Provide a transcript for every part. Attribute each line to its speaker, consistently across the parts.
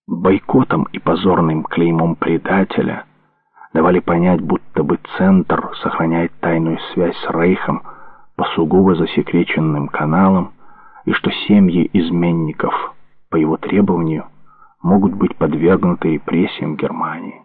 Speaker 1: бойкотом и позорным клеймом предателя давали понять, будто бы Центр сохраняет тайную связь с Рейхом по сугубо засекреченным каналам, и что семьи изменников по его требованию могут быть подвергнуты репрессиям Германии.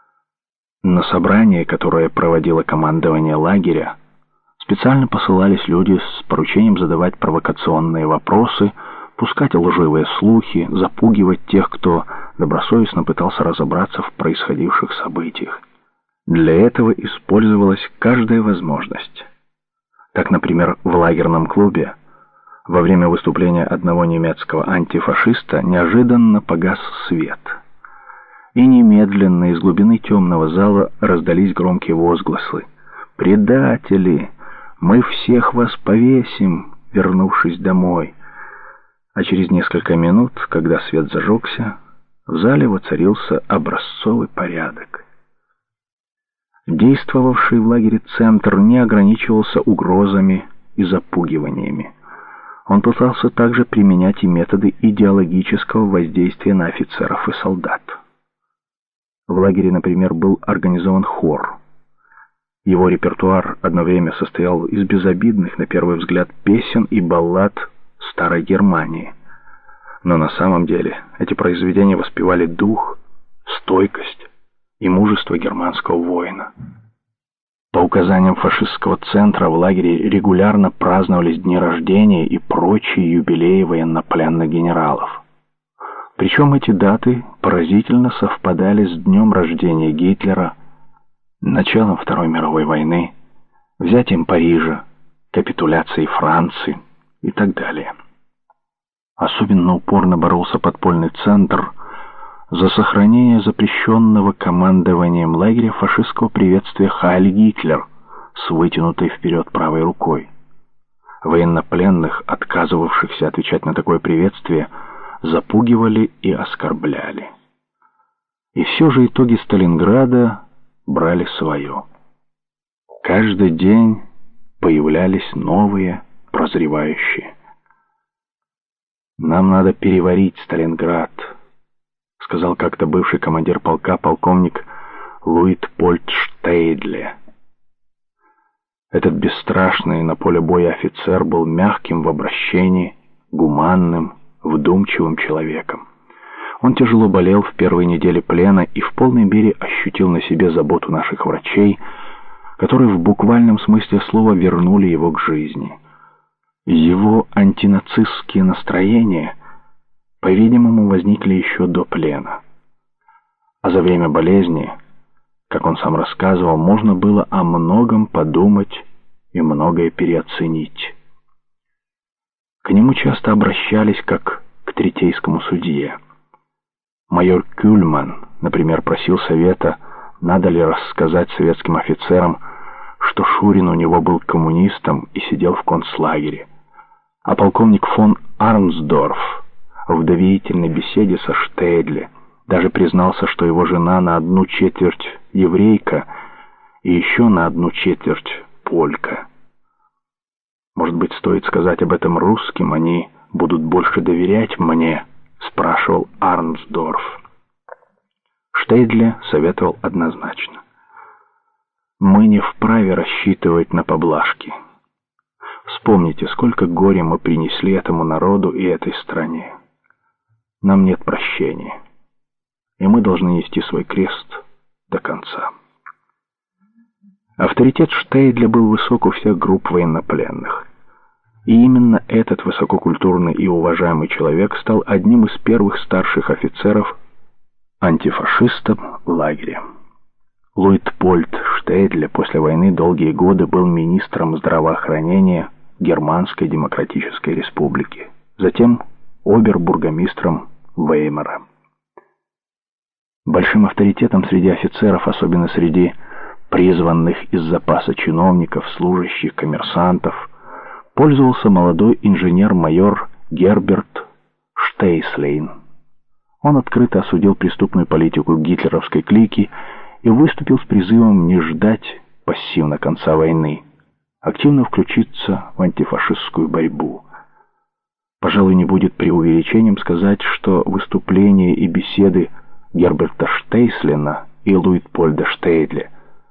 Speaker 1: На собрание, которое проводило командование лагеря, специально посылались люди с поручением задавать провокационные вопросы, пускать лживые слухи, запугивать тех, кто добросовестно пытался разобраться в происходивших событиях. Для этого использовалась каждая возможность. Так, например, в лагерном клубе во время выступления одного немецкого антифашиста неожиданно погас свет. И немедленно из глубины темного зала раздались громкие возгласы: «Предатели! Мы всех вас повесим, вернувшись домой!» А через несколько минут, когда свет зажегся, в зале воцарился образцовый порядок. Действовавший в лагере Центр не ограничивался угрозами и запугиваниями. Он пытался также применять и методы идеологического воздействия на офицеров и солдат. В лагере, например, был организован хор. Его репертуар одно время состоял из безобидных, на первый взгляд, песен и баллад старой Германии. Но на самом деле эти произведения воспевали дух, стойкость и мужество германского воина. По указаниям фашистского Центра в лагере регулярно праздновались дни рождения и прочие юбилеи военнопленных генералов. Причем эти даты поразительно совпадали с днем рождения Гитлера, началом Второй мировой войны, взятием Парижа, капитуляцией Франции и так далее. Особенно упорно боролся подпольный Центр за сохранение запрещенного командованием лагеря фашистского приветствия «Хайль Гитлер» с вытянутой вперед правой рукой. Военнопленных, отказывавшихся отвечать на такое приветствие, запугивали и оскорбляли. И все же итоги Сталинграда брали свое. Каждый день появлялись новые прозревающие. «Нам надо переварить Сталинград», — сказал как-то бывший командир полка полковник Луитпольд Штейдле. Этот бесстрашный на поле боя офицер был мягким в обращении, гуманным, вдумчивым человеком. Он тяжело болел в первые недели плена и в полной мере ощутил на себе заботу наших врачей, которые в буквальном смысле слова вернули его к жизни. Его антинацистские настроения, по-видимому, возникли еще до плена. А за время болезни, как он сам рассказывал, можно было о многом подумать и многое переоценить. К нему часто обращались как к третейскому судье. Майор Кюльман, например, просил совета, надо ли рассказать советским офицерам, что Шурин у него был коммунистом и сидел в концлагере. А полковник фон Арнсдорф в доверительной беседе со Штейдле даже признался, что его жена на 1/4 еврейка и еще на 1/4 полька. «Может быть, стоит сказать об этом русским, они будут больше доверять мне?» — спрашивал Арнсдорф. Штейдле советовал однозначно: «Мы не вправе рассчитывать на поблажки. Вспомните, сколько горя мы принесли этому народу и этой стране. Нам нет прощения, и мы должны нести свой крест до конца». Авторитет Штейдля был высок у всех групп военнопленных. И именно этот высококультурный и уважаемый человек стал одним из первых старших офицеров антифашистом лагеря. Луитпольд Штейдле после войны долгие годы был министром здравоохранения Германской Демократической Республики, затем обербургомистром Веймара. Большим авторитетом среди офицеров, особенно среди призванных из запаса чиновников, служащих, коммерсантов, пользовался молодой инженер-майор Герберт Штейслейн. Он открыто осудил преступную политику гитлеровской клики и выступил с призывом не ждать пассивно конца войны, активно включиться в антифашистскую борьбу. Пожалуй, не будет преувеличением сказать, что выступления и беседы Герберта Штейслина и Луитпольда Штейдля